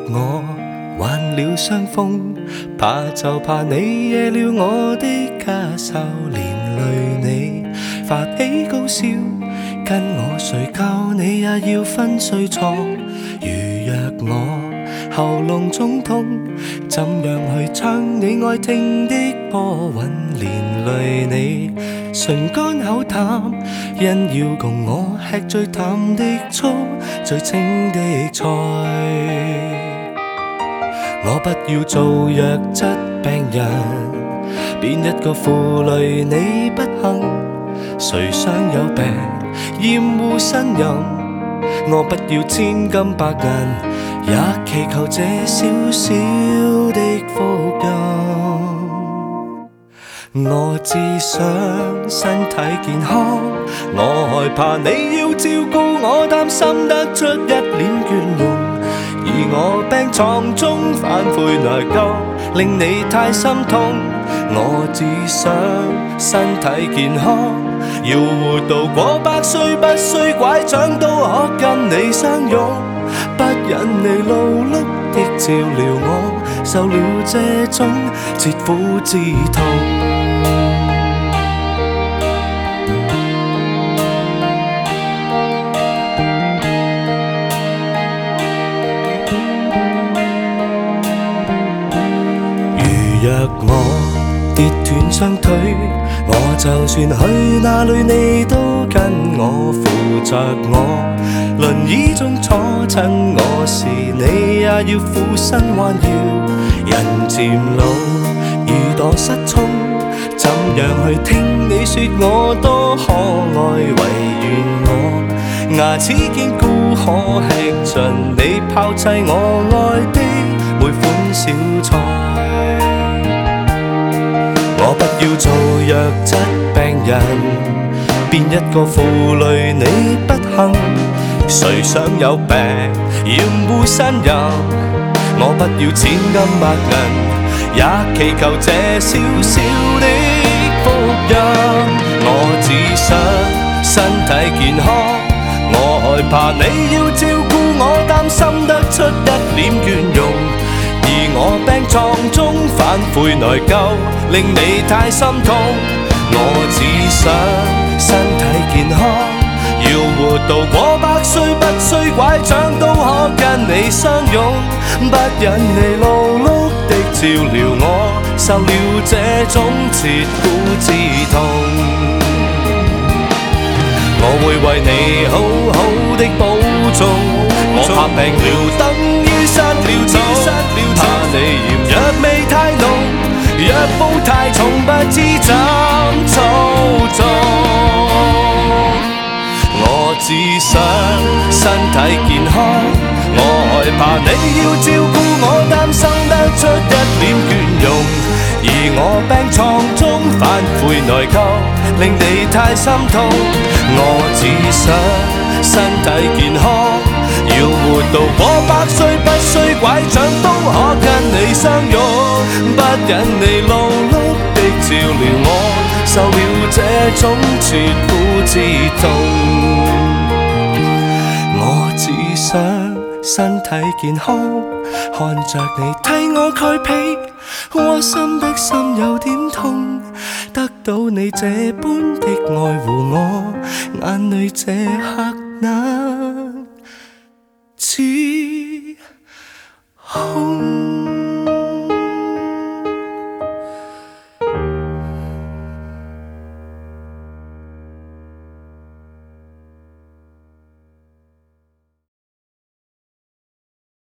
我患了伤风，怕就怕你惹了我的家愁，连累你發起高燒，跟我睡覺你也要分睡床。如若我喉嚨腫痛，怎樣去唱你愛聽的波韻，連累你唇乾口淡，因要共我吃最淡的醋，最清的菜。我不要做弱質病人，邊一個負累你不幸？誰想有病厭惡呻吟？我不要千金百銀，也祈求這小小的福蔭。我只想身體健康，我害怕你要照顧我，擔心得出一臉倦容。而我病床中反悔內疚，令你太心痛。我只想身體健康，要活到過100歲，不需拐杖都可跟你相擁。不忍你勞碌的照料我，受了這種切膚之痛。若我跌斷雙腿，我就算去哪裏你都跟我扶着我，輪椅中坐親我時你也要俯身彎腰。人漸老如墮失聰，怎樣去聽你說我多可愛，唯願我牙齒堅固可吃盡你拋棄我愛的每款小菜。我不要做弱質病人，邊一個負累你不幸？誰想有病厭惡呻吟？我不要千金百銀，也祈求這小小的福蔭。我只想身體健康，我害怕你要照顧我，擔心得出一臉倦容。而我病床中反悔內疚，令你太心痛。我只想身體健康，要活到過100歲，不需拐杖都可跟你相擁。不忍你勞碌的照料我，受了這種切膚之痛。我會為你好好的保重，我怕病了等於失了蹤，怕你嫌藥味太濃，藥布太重不知怎操縱。我只想身體健康，我害怕你要照顧我，擔心得出一臉倦容。而我病床中反悔內疚，令你太心痛。我只想身體健康，要活到過100歲，不需拐杖都可跟你相擁。不忍你勞碌的照料我，受了這種切膚之痛。我只想身體健康，看着你替我蓋被，窩心的心有點痛。得到你這般的愛護我，眼淚這刻難止控。